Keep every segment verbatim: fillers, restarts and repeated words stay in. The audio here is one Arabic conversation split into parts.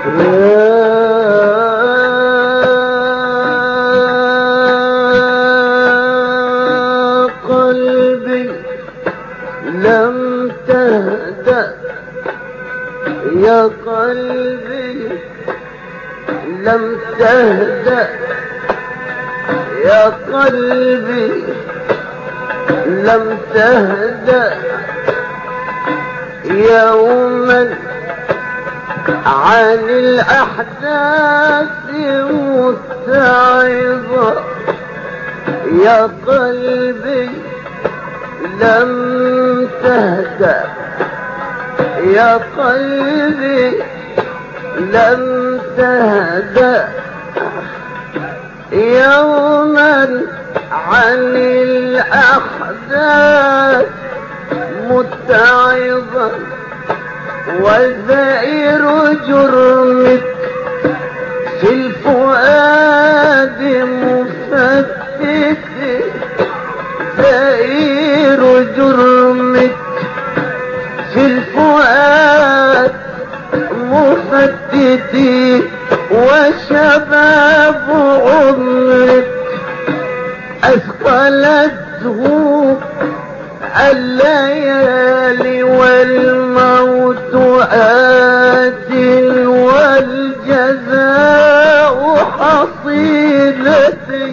قلبي لم تهدأ يا قلبي لم تهدأ يا قلبي لم تهدأ يوما عن الأحداث متعظة يا قلبي لم تهدأ يا قلبي لم تهدأ يوما عن الأحداث متعظة وزائر جرمك في الفؤاد مفتت زائر جرمك في الفؤاد مفتت وشباب عمرك أثقلته الليالي والموت آت والجزاء حصيلتي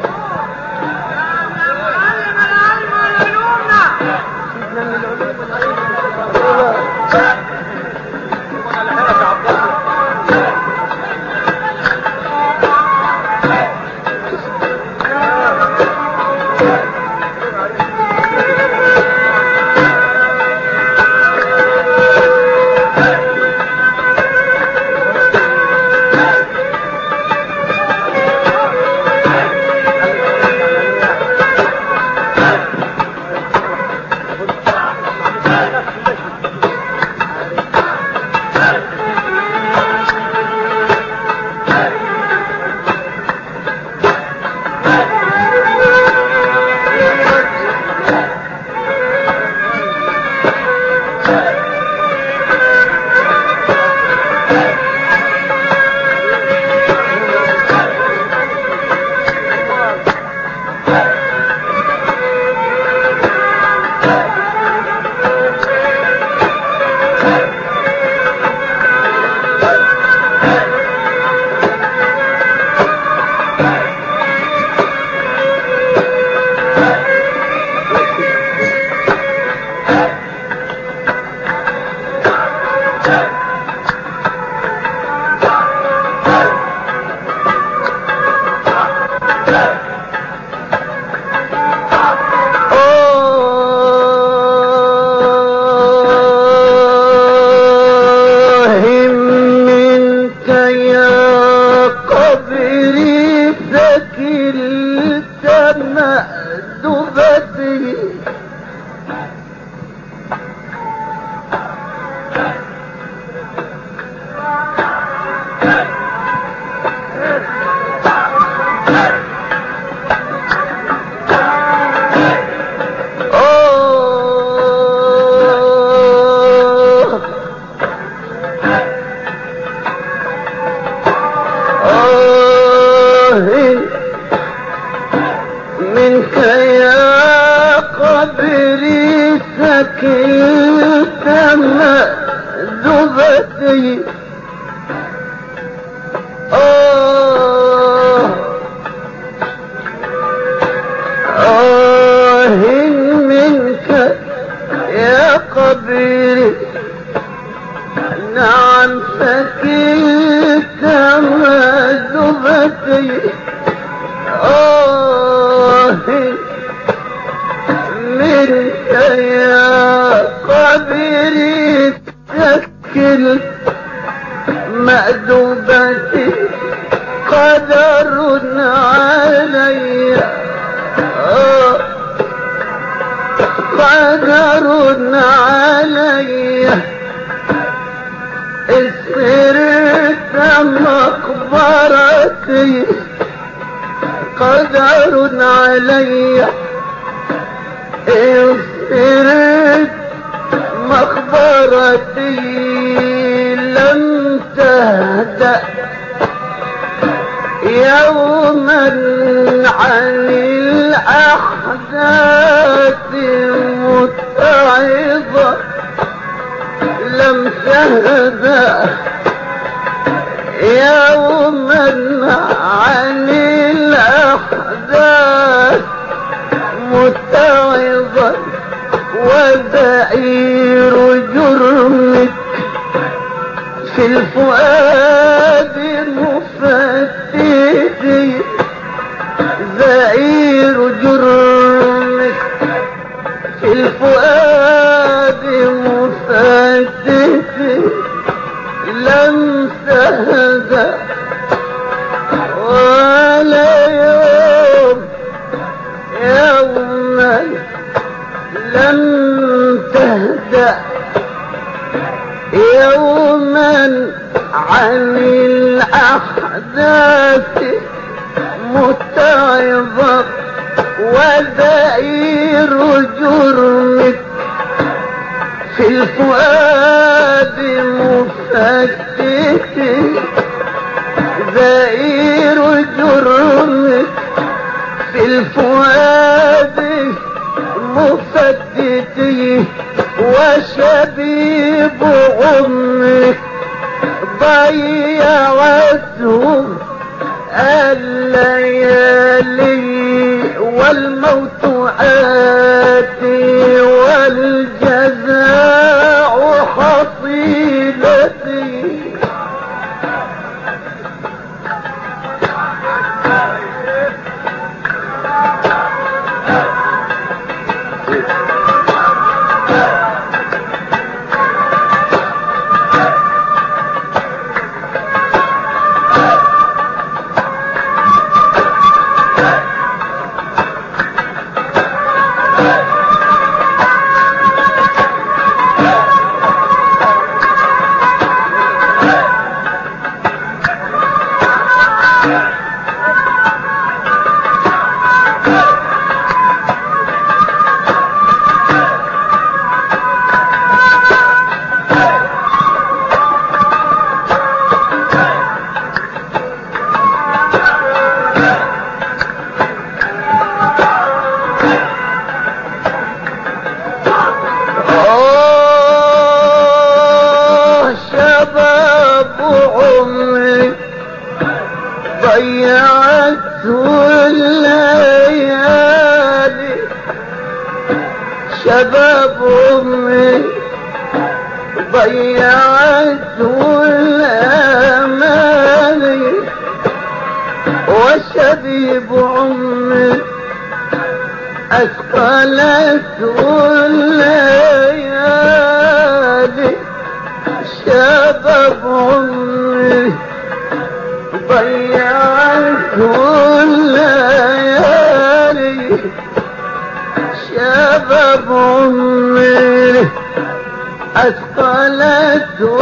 قدر علي اغفرت مخبرتي لم تهدأ تهدأ يوما عن الأحداث متعظة لم تهدأ يوما عن الأحداث متعظة وزئير جرمك في الفؤاد مفتتي زئير جرمك في الفؤاد مفتتي لم تهدأ ولا يوم يوما لم تهدأ يوما عن الأحداث متعظة وزئير جرمك في الفؤاد مفتت زئير جرمك في الفؤاد مفتت وشبيب عمرك ضيعته الليالي والموت آتي والجزاء حصيلتي شباب أمي ضيعته الأماني وشبيب عمي أثقلته الليالي شباب عمي ضيعته الليالي شباب عمري أثقلته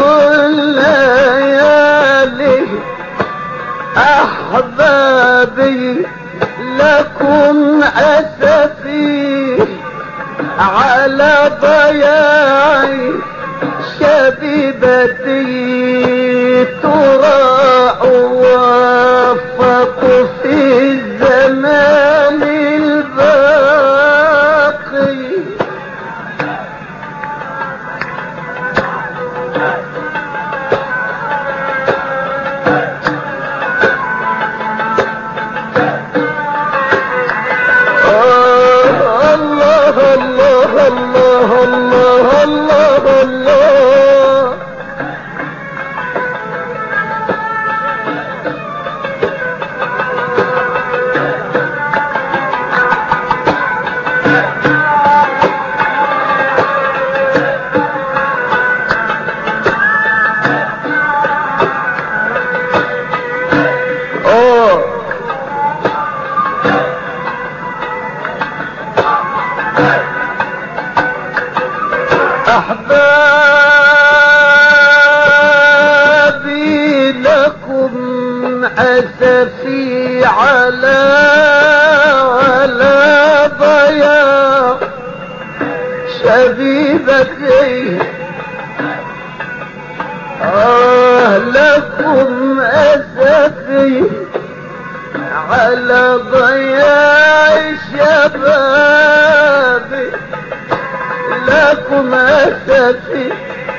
الليالي أحبابي لكم أسفي على ضياعي شبيبتي تراع وفق في الزمان الباقي الله الله الله الله الله الله أحبابي لكم أسفي على على ضياع شبيبتي آه لا لكم أسفي على ضياع شبابي، لكم أسفي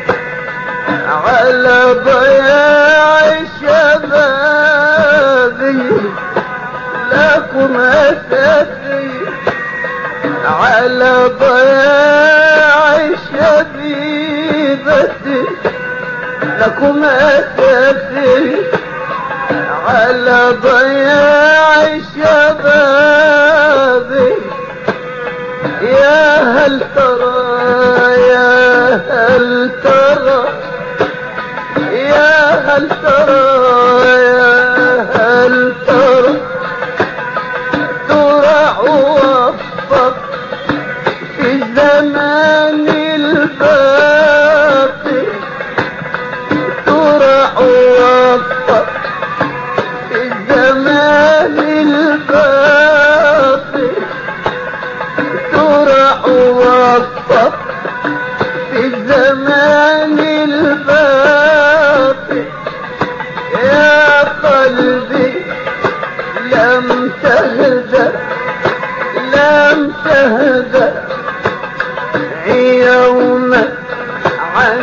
على ضياع شبابي، لكم أسفي على ضياع شبيبتي، لكم أسفي على ضياع شبابي. يا هل ترى يا هل ترى يا هل ترى يا هل ترى ترى وفق في الزمان الباقي، ترى وفق في الزمان الباقي، ترى وفق في الزمان الباقي. يا قلبي لم تهدأ لم تهدأ يوما عن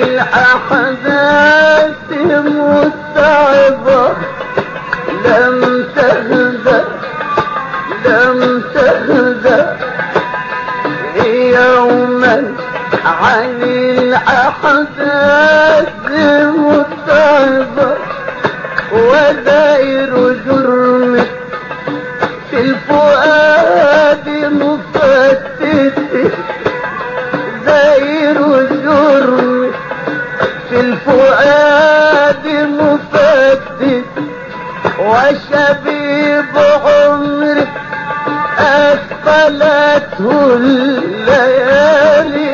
الأحداث متعبة، لم تهدأ لم تهدأ يوما عن الأحداث متعبة. ودائر جرمك في الفؤاد مفتت، دائر جرمك في الفؤاد مفتت. وشبيب عمرك أثقلته الليالي،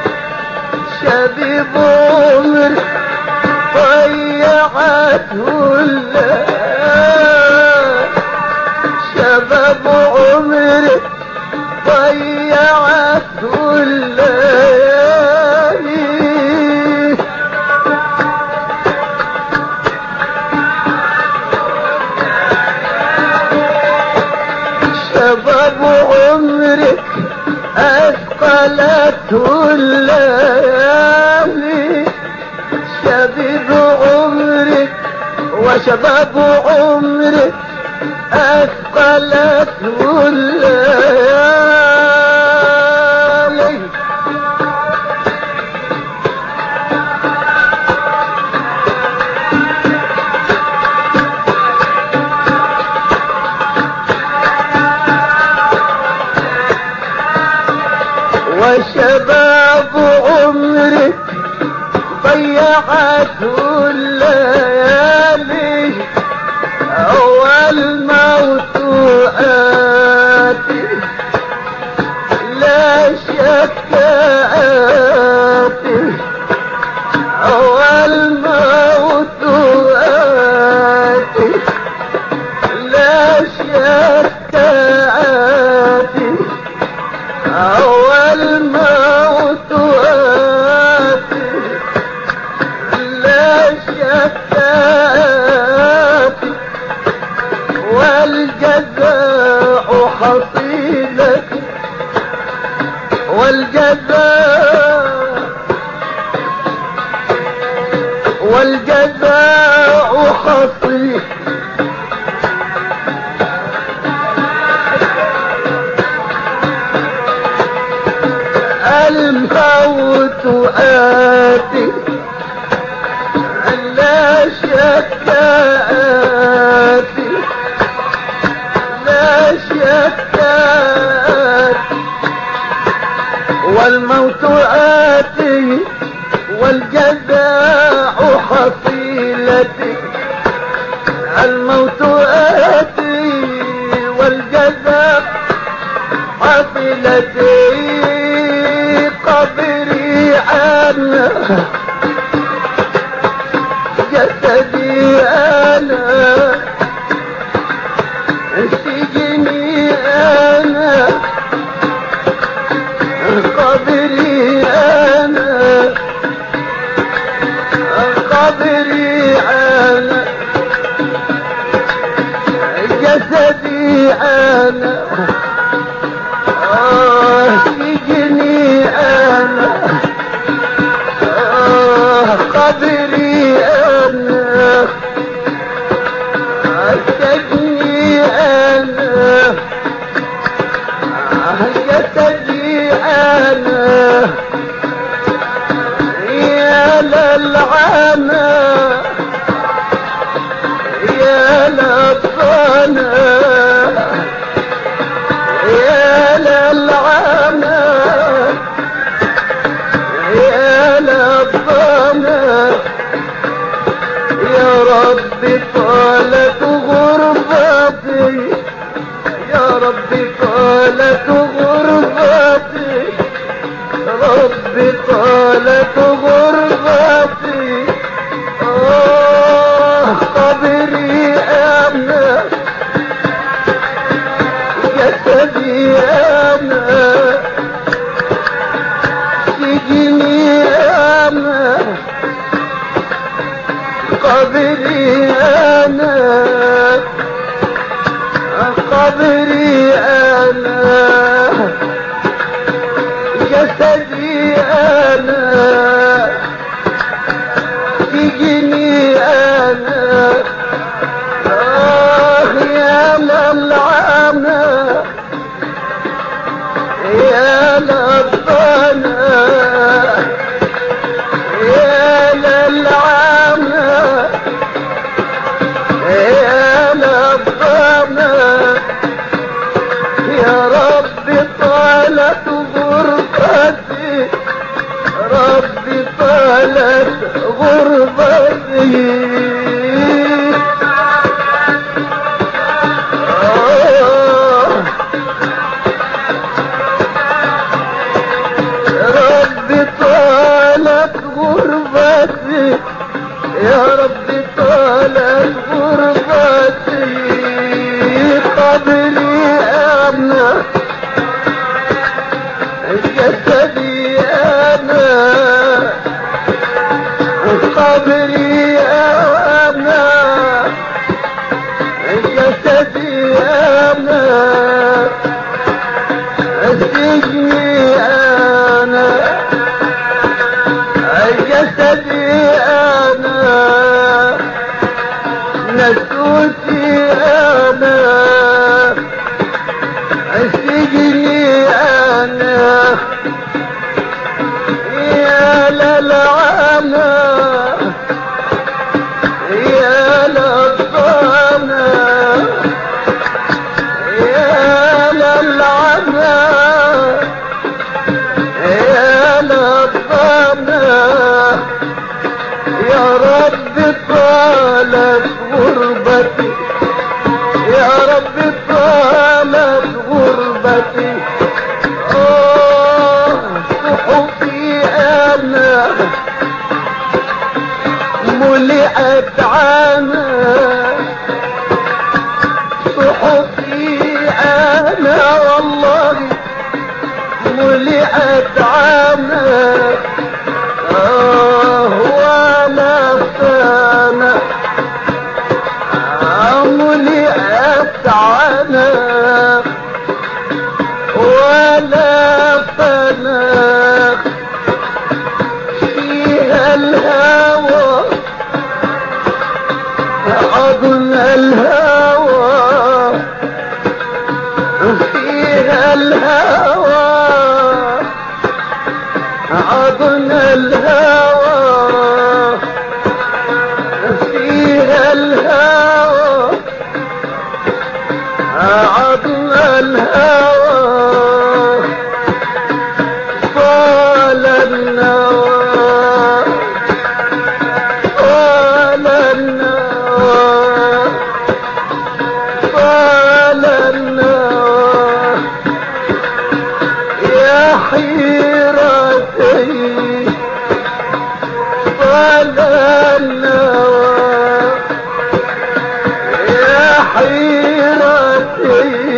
شبيب عمرك ضيعته الليالي، شباب عمرك ضيعته الليالي. شباب عمرك أثقلته الليالي، شباب عمرك وشباب عمرك أثقلته الليالي. وشباب عمرك ضيعته الليالي، والموت آتي لا شك آتي، والموت آتي لا شك آتي، والموت آتي لا شك آتي. والجزاء حصيلتي والجزاء والجزاء حصيلتي الموت آتي لا شك آتي لا شك آتي، والموت آتي والجزاء حصيلتي، الموت آتي والجزاء حصيلتي. قبري أنا جسدي أنا سجني أنا، قبري أنا قبري أنا انا يا لطانا يا للعنا يا لطانا يا ربي طالت غربتي يا ربي طالت غربتي ربي طالت غربتي آه قبري أنا جسدي أنا سجني أنا قبري أنا قبري أنا جسدي أنا سجني أنا آه يا للعنا يا للضنا يا للعنا يا للضنا يا ربي طالت غربتي ربي طالت غربتي آه ربي طالت غربتي يا ربي طالت غربتي قبلي أنا جسدي أنا قبري أنا جسدي أنا سجني أنا جسدي أنا نسوتي أنا سجني أنا يا للعنا يا للضنا يا للعنا يا للضنا يا رب طالت غربتي يا رب طالت غربتي آه صحفي أنا ملئت عنا صحفي أنا والله ملئت عنا آه وأنا فانا ملئت عنا ولا فانا فيها الهوى عضن الهوى فيها الهوى عضن الهوى فيها الهوى عضن الهوى طال النوى طال النوى طال النوى يا حيرتي طال النوى يا حيرتي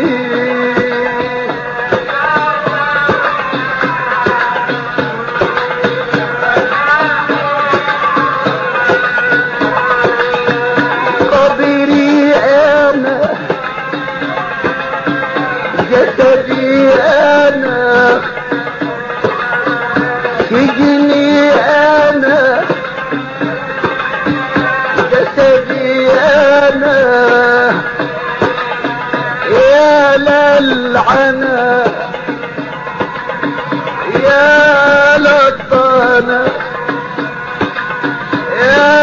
قبري أنا جسدي أنا سجني أنا جسدي أنا يا للعنا يا للضنا يا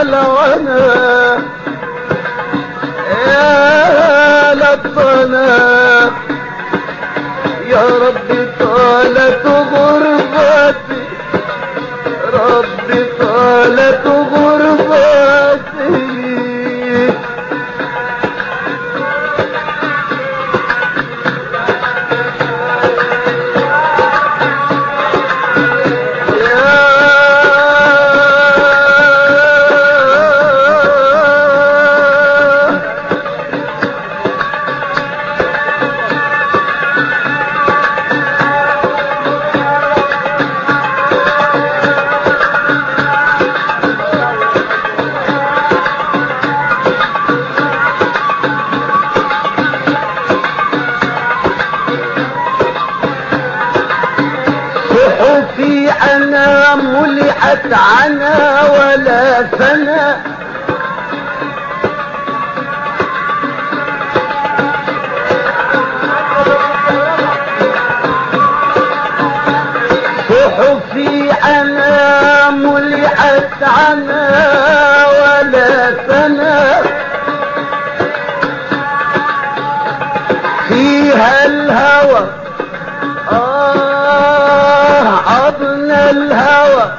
طال عنا يا لطنا يا ربي طالت غربتي ربي طالت غربتي صحفي أنا ملئت عنا ولا فنا صحفي أنا ملئت عنا ولا فنا فيها الهوى عضن الهوى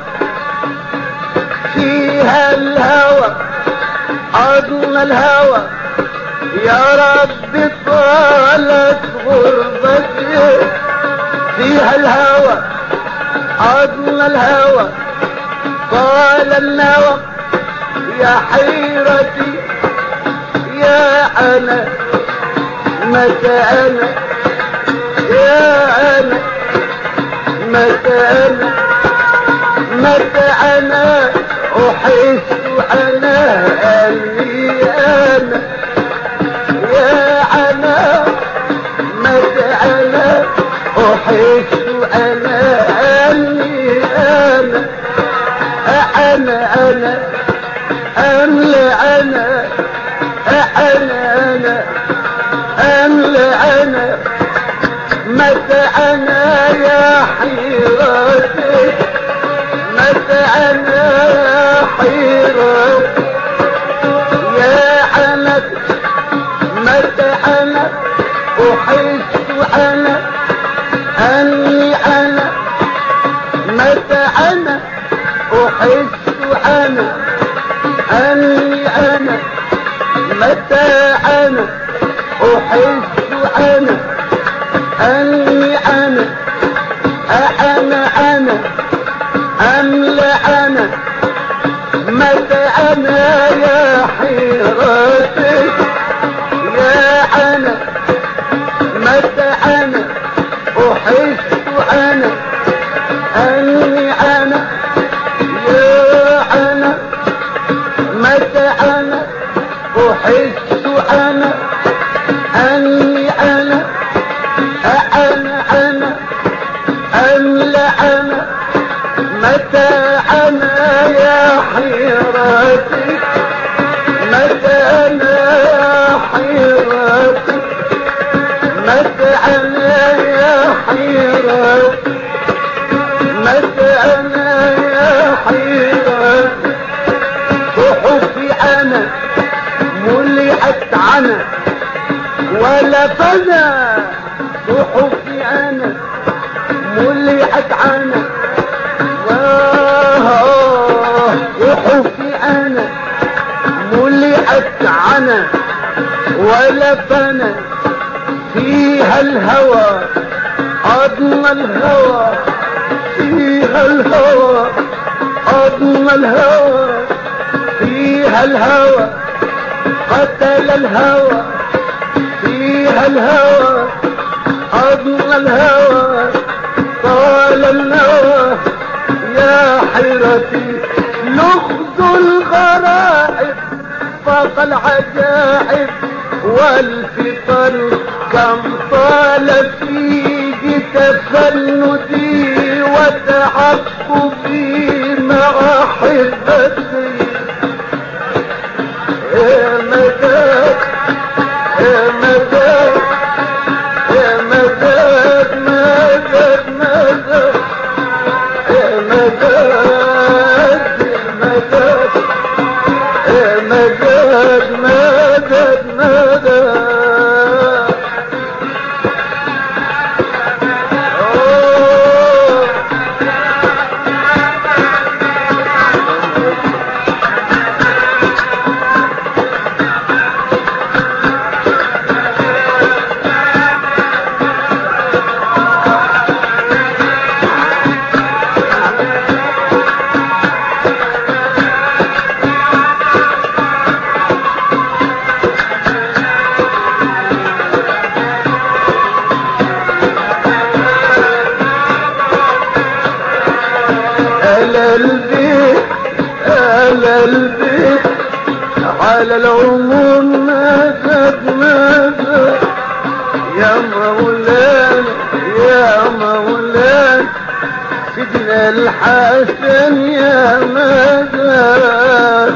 فيها الهوى عضن الهوى يا رب طالت غربتي فيها الهوى عضن الهوى طال النوى يا حيرتي يا أنا متى أنا يا أنا متى أنا متى أنا أحس أنا أني أنا يا أنا متى أنا أحس أنا أني أنا أنا أنا أملا أنا أنا أنا أملا أنا متى أنا يا حيرتي متى أنا يا حيرتي يا أنا متى أنا أحس أنا أني أنا متى أنا أحس أنا أني أنا متى أنا أحس أنا أني أنا أنا أنا أملا أنا متى أنا يا حيرتي يا أنا متى أنا أحس أنا أني أنا يا أنا متى أنا أحس أنا أني أنا أنا أنا أملا أنا متى أنا يا حيرتي متى أنا يا حيرتي متى أنا يا حيرتي متى أنا يا حيرتي صحفي أنا ملئت عنا ولا فنا صحفي أنا ملئت عنا صحفي أنا ملئت عنا ولا فنا فيها الهوى أضن الهوى فيها الهوى أضن الهوى فيها الهوى قتل الهوى فيها الهوى أضن الهوى طال النوى يا حيرتي لغز الغرائب فاق العجائب والفطر كم طال فيه تفندي وتعقبي مع حبتي يا مداد يا مداد يا مداد مداد مداد يا مداد يا مداد مدد مدد مدد على العموم مدد مدد يا مولانا يا مولانا سيدنا الحسن يا مدد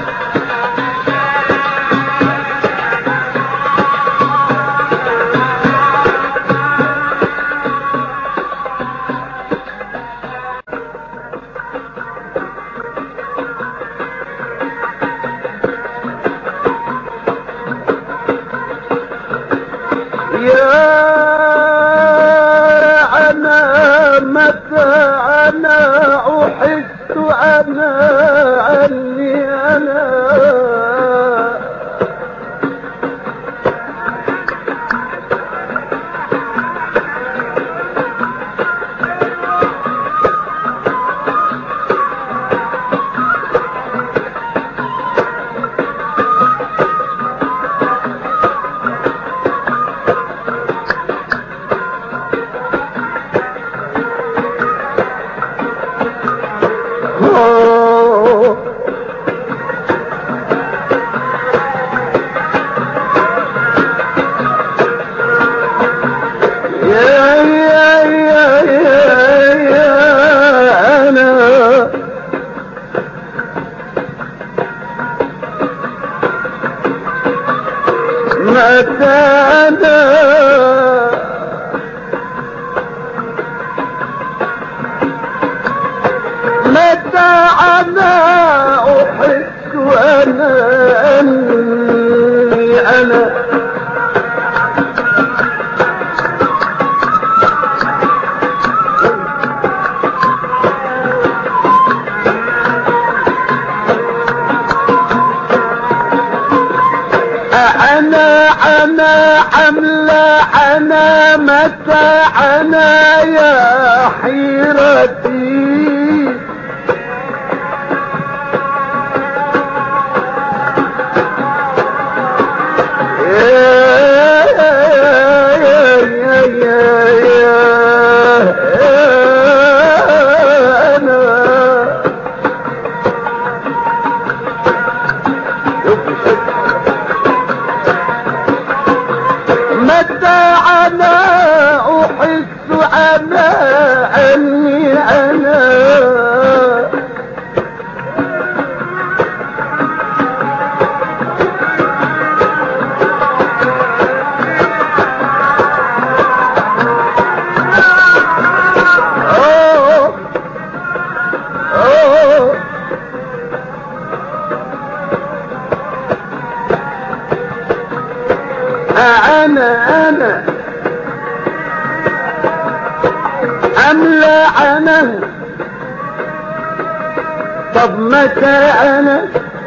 طب متى انا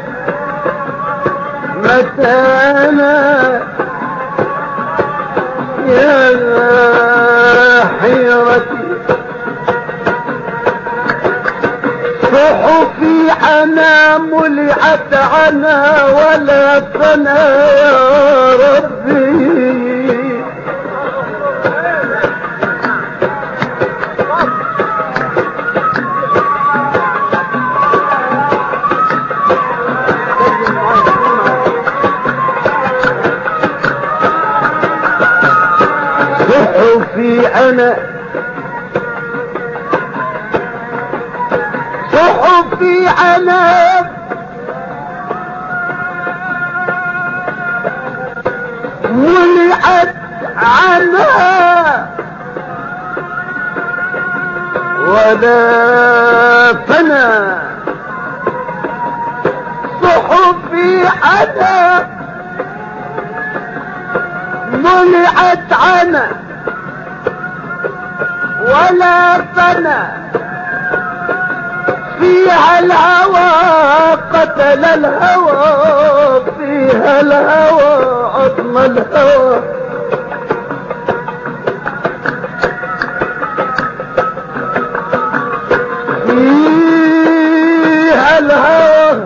متى انا يا حيرتي صحفي انا ملعت عنا ولا فنا يا ربي صحفي انا صحفي انا ملعت عنها ولا فنا صحفي عنا ملعت عنا ولا فنى فيها الهوى قتل الهوى فيها الهوى عظم الهوى فيها الهوى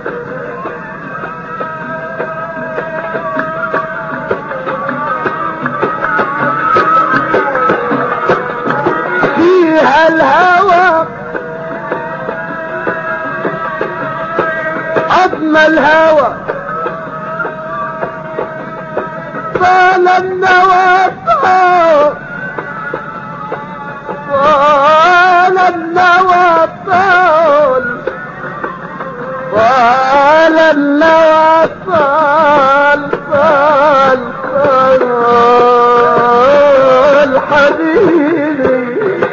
فيها الهوى عظم الهوى طال النوى طال طال النوى طال طال النوى طال طال طال حبيبي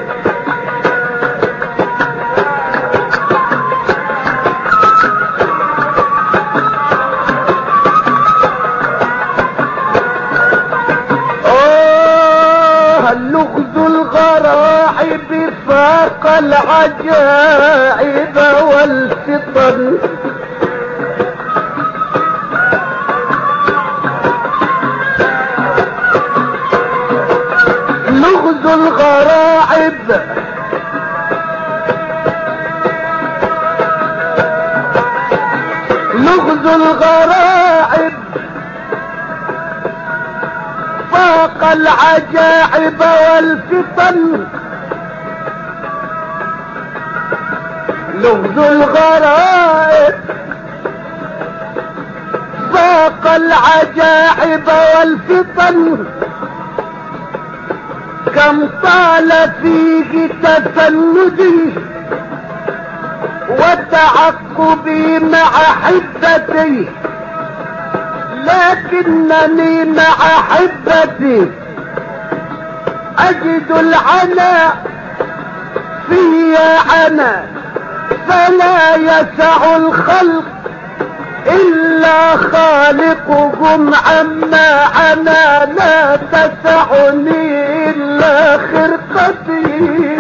لغز الغرائب فاق العجائب والفطن لغز الغرائب لغز الغرائب فاق العجائب والفطن لغز الغرائب فاق العجائب والفطن كم طال فيه تفندي وتعقبي مع حدتي لكنني مع حبتي اجد العناء في عنا فلا يسع الخلق الا خالقهم عما عنا لا تسعني الا خرقتي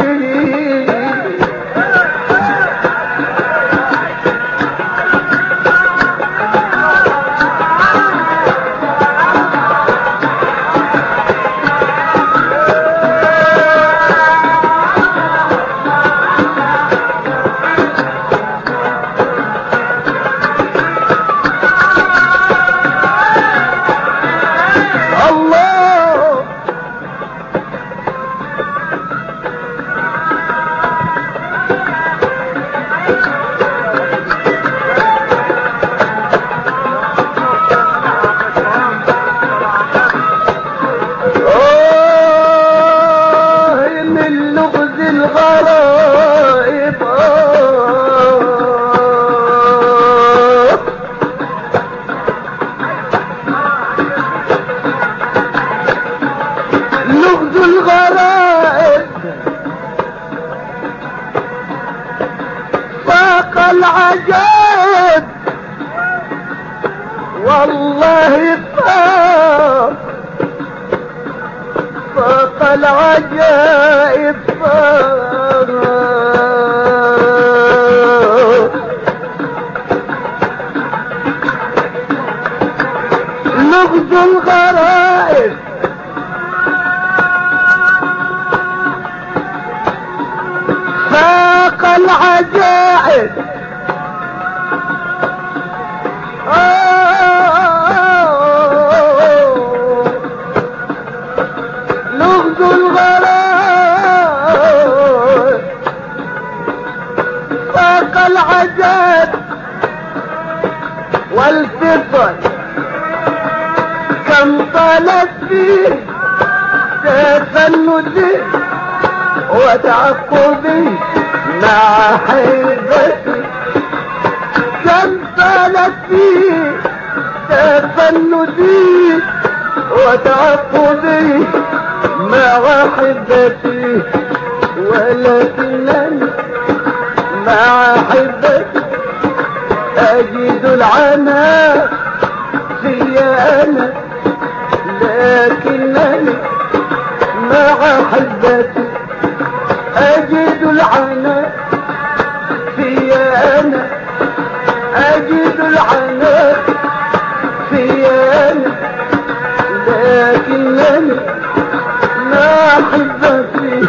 العجائب والله فاق فاق العجائب فاق لغز الغرائب فاق العجائب لغز الغرائب فاق العجائب والفطن كم طالت فيه تفندي وتعقبي مع حبتي كم طالت فيه تفندي وتعقبي مع حبتي ولكنني مع حبتي أجد العناء في أنا، لكنني مع أحبتي أجد العناء في أنا، أجد العناء في أنا، لكنني مع أحبتي،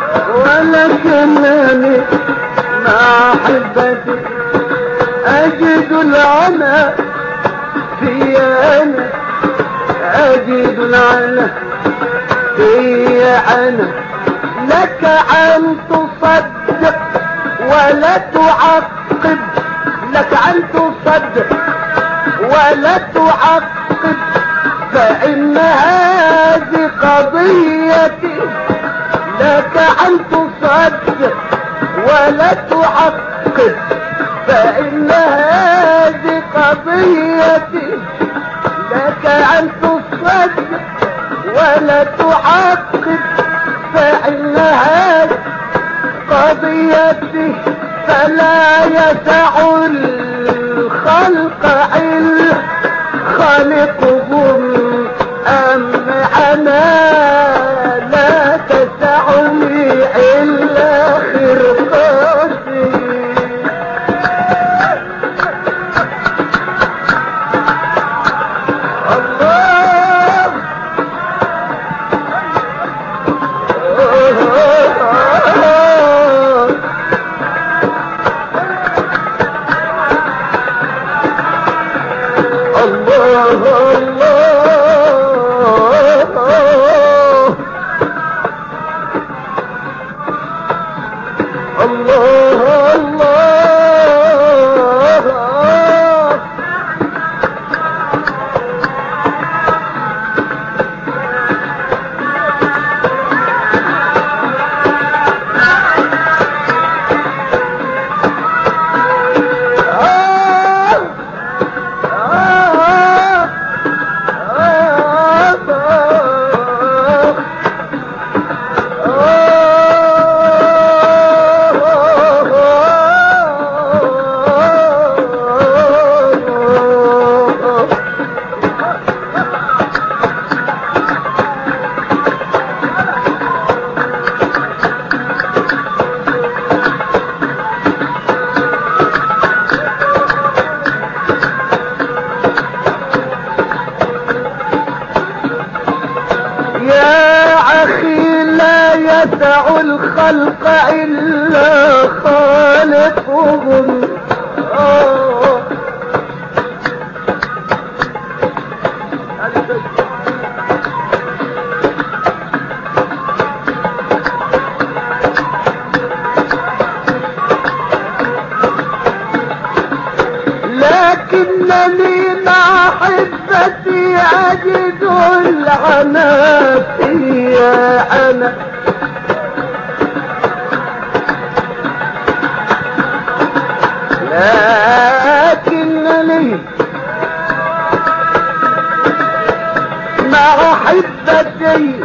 ولكنني مع أحبتي أجد العناء في أنا، أجد العناء في أنا. لك أن تصدق ولا تعقب، لك أن تصدق ولا تعقب، فإن هذه قضيتي. لك أن تصدق ولا تعقب، فإن هذه قضيتي. لك أن تصدق ولا تعقب، فإن هذه قضيتي. فلا يسع الخلق إلا خالقهم، أم أنا لا تسعني إلا خرقتي. الخلق إلا خالقهم. آه لكنني مع حبتي أجد العنى فيا أنا. لكنني مع حبتي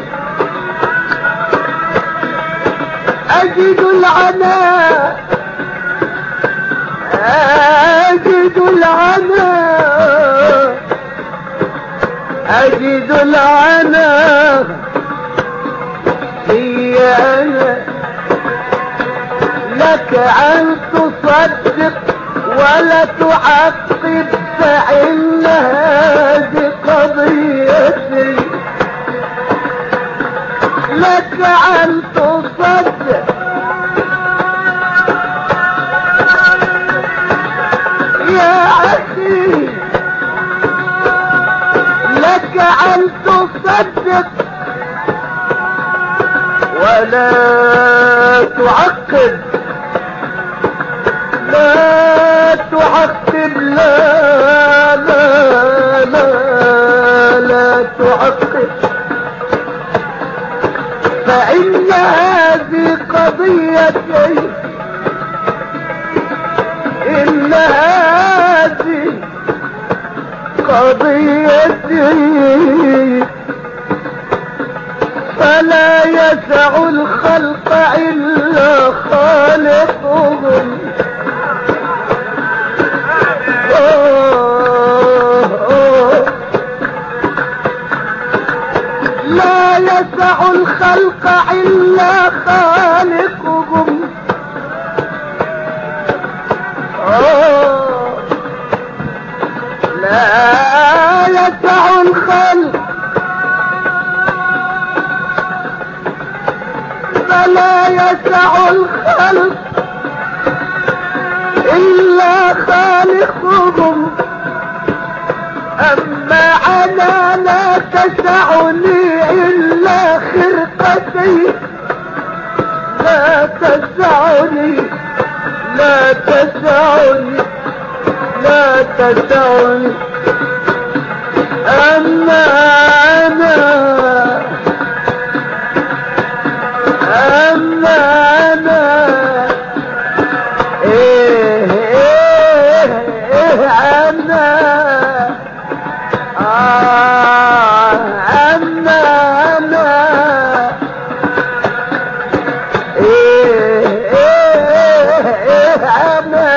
أجد العناء، أجد العناء، أجد العناء في أنا. لك أن تصدق ولا تعقب، فإن هذه قضيتي. لك أن تصدق يا أخي، لك أن تصدق ولا تعقب، لا تعقب، لا لا لا لا تعقب، فإن هذه قضيتي. إن هذه قضيتي، فلا يسع الخلق إلا خالقهم. يسع الخلق إلا خالقهم. أوه لا يسع الخلق فلا يسع الخلق إلا خالقهم. أما أنا لا تسعني إلا خرقتي، لا تسعني لا تسعني لا تسعني. أما أنا أما أنا إيه إيه إيه أنا آه أما أنا إيه إيه إيه أنا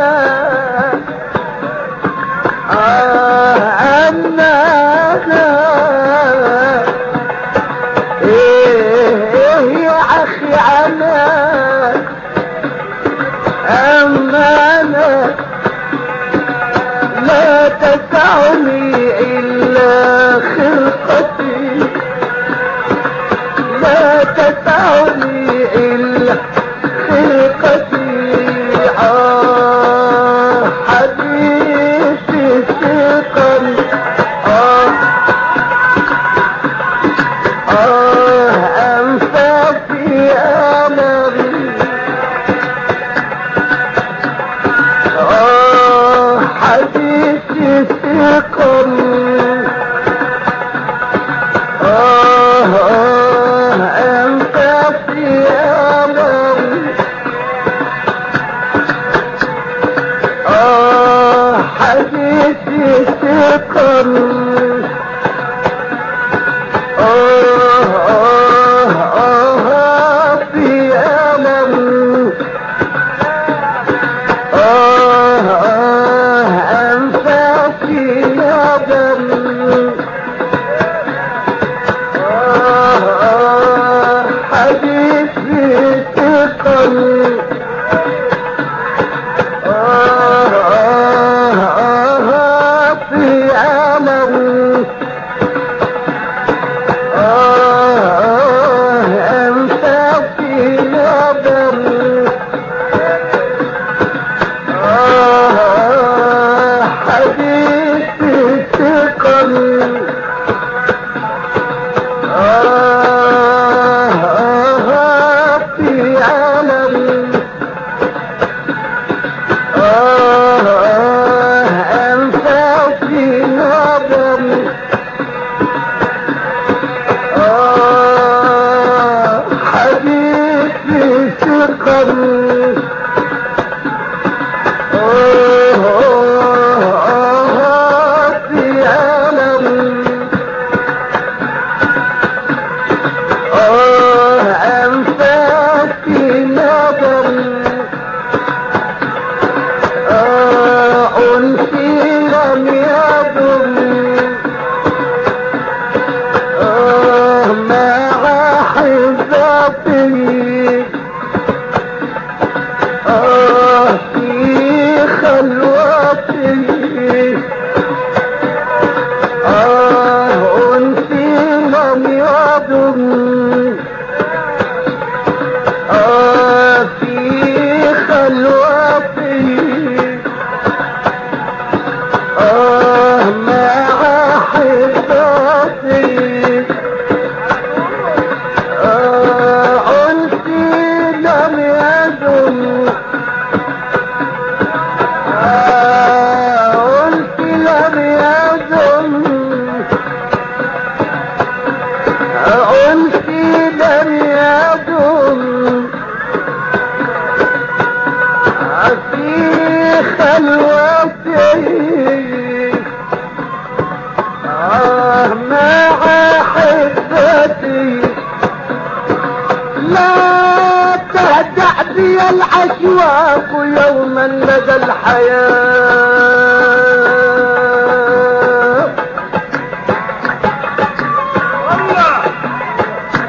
آه أما أنا إيه إيه يا أخي أنا أما أنا لا تسعني إلا خلقتي، لا تسعني إلا خلقتي. آه حديثي ثقا آه آه أنفاسي أمري آه حديثي ثقا آه آه أنفاسي أمري آه حديثي ثقا آه آه آه في أمري آه آه أنفاسي أمري آه آه حديثي ثقا آه آه آه في أمري آه آه أنفاسي أمري آه آه حديثي ثقا آه آه في أمري آه آه أنفاسي أمري آه حديثي ثقا آه آه في أمري آه أنفاسي نظري آه أنسي لم يضري آه مع حزبي آه في خلوتي آه أنسي لم يضري آه في خلوتي آه مع حبتي آه أنسي لم يضري آه أنسي لم يضري أنسي لم يضري في خلوتي آه مع حبتي لا تهدع بي الأشواق يوما لدى الحياة.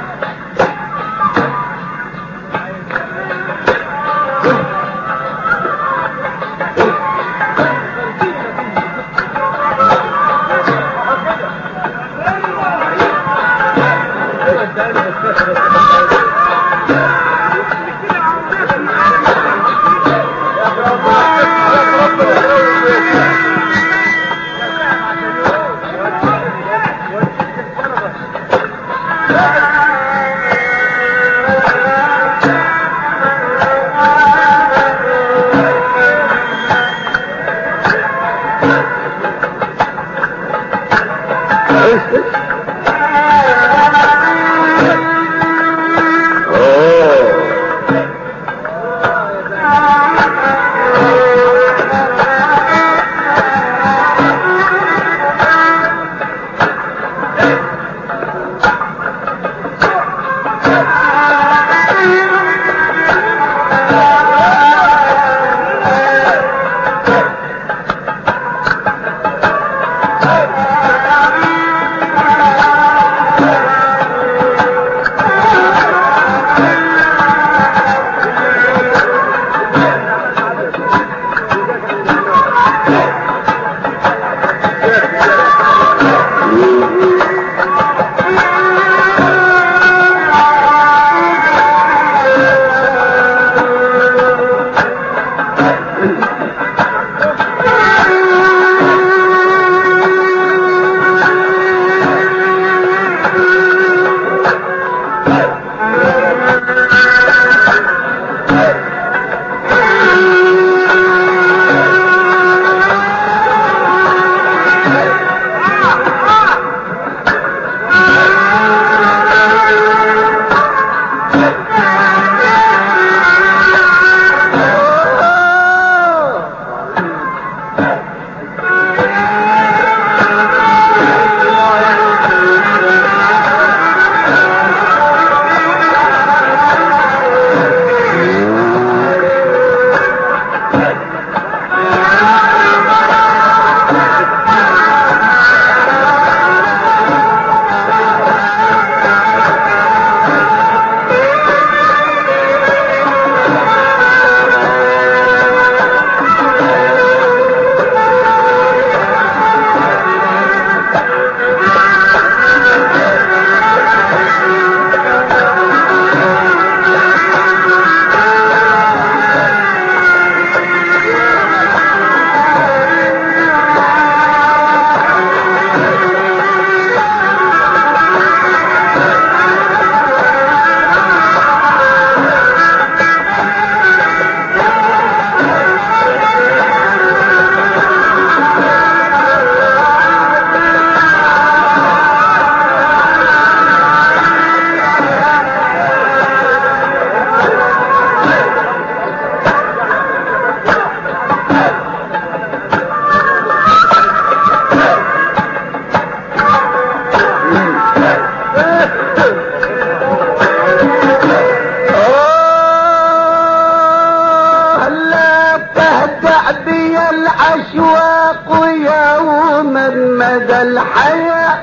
مدى الحياة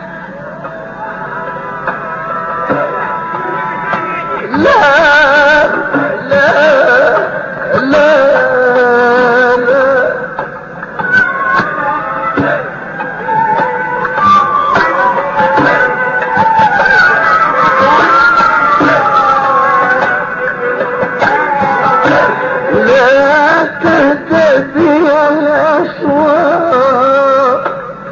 لا لا لا لا لا تهتدي الأشواق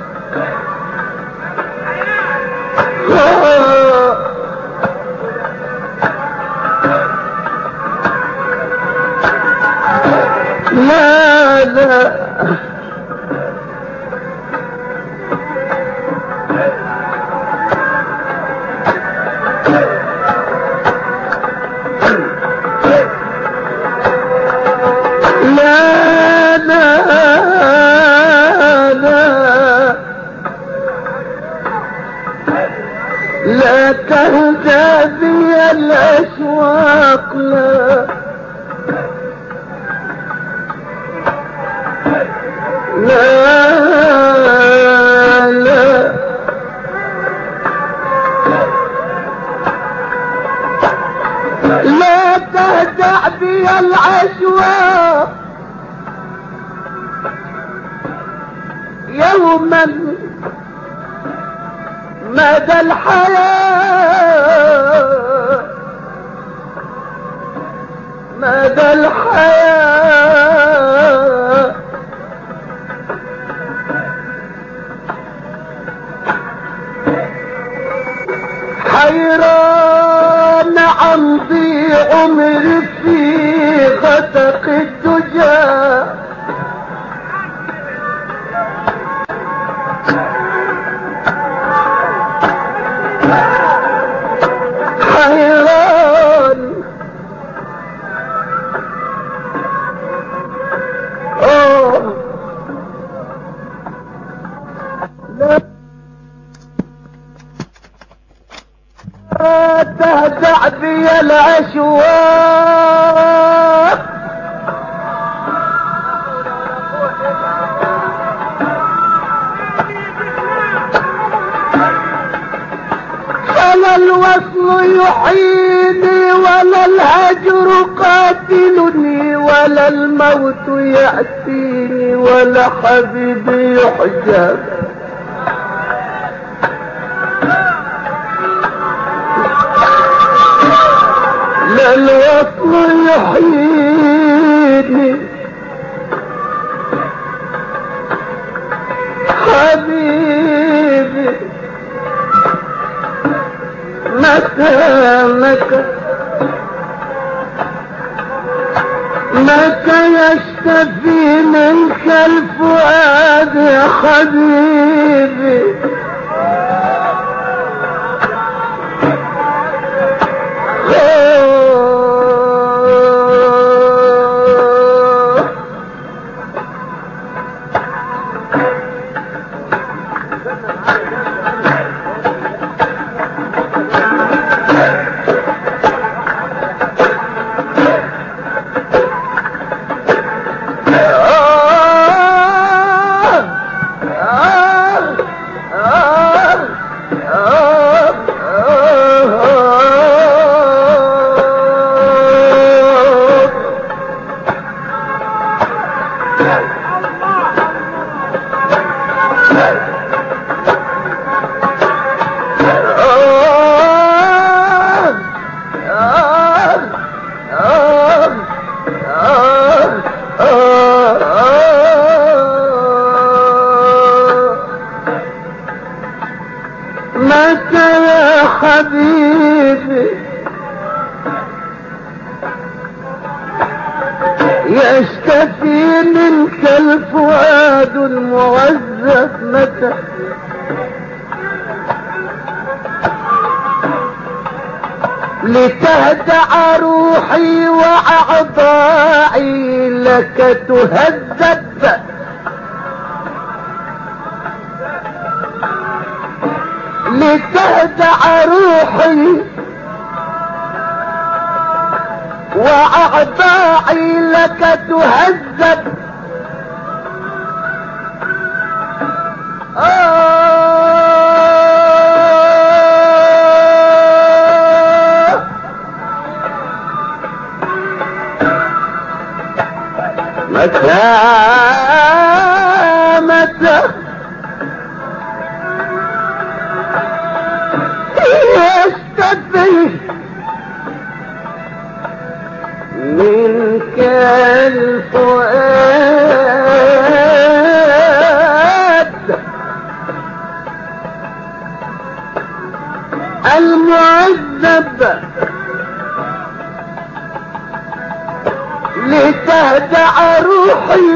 لا لا لا تهدى بي الأشواق لا لا لا لا تهدع بي الأشواق يوما مدى الحياة مدى الحياة حيران أمضي عمري في غسق الدجى لا تهدع بي الأشواق فلا الوصل يحييني ولا الهجر قاتلني ولا الموت يأتيني ولا حبيبي يحجب لا الوصل يحييني حبيبي متى متى متى يشتفي منك الفؤاد يا حبيبي متى يا حبيبي يشتكي منك الفؤاد المعذب متى لتهدع روحي وأعضائي لك تهذب لتهدع روحي وأعضائي لك تهذب آه متى متى يشتفي منك الفؤاد المعذب لتهدع روحي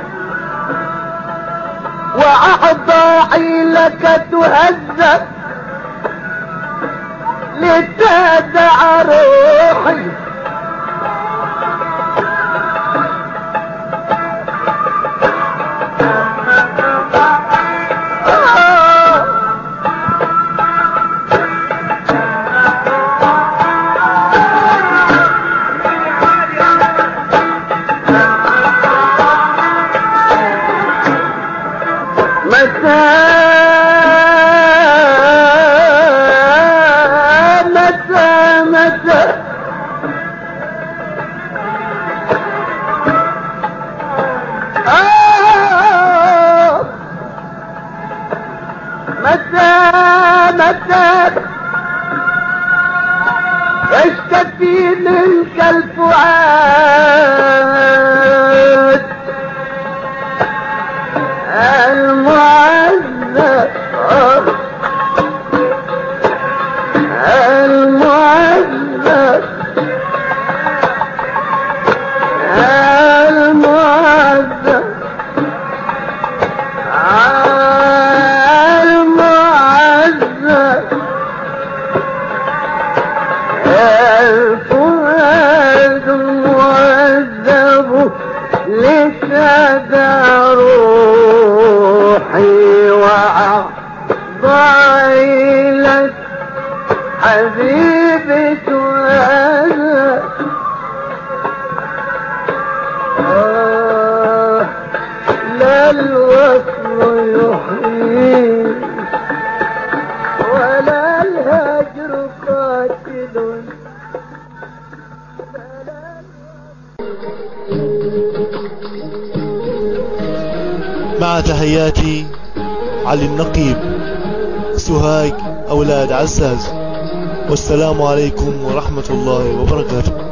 وأعضائي لك تهذب لتهدع روحي متى متى متى آه متى متى يشتكي منك الفؤاد المعذب المعذب المعذب المعذب الفؤاد المعذب لتدع روحي وعلي ضايلت حبيبة هذا آه لا الوصل يحيي ولا الهجر قاتل. مع تحياتي علي النقيب، سوهاج أولاد عزاز، والسلام عليكم ورحمة الله وبركاته.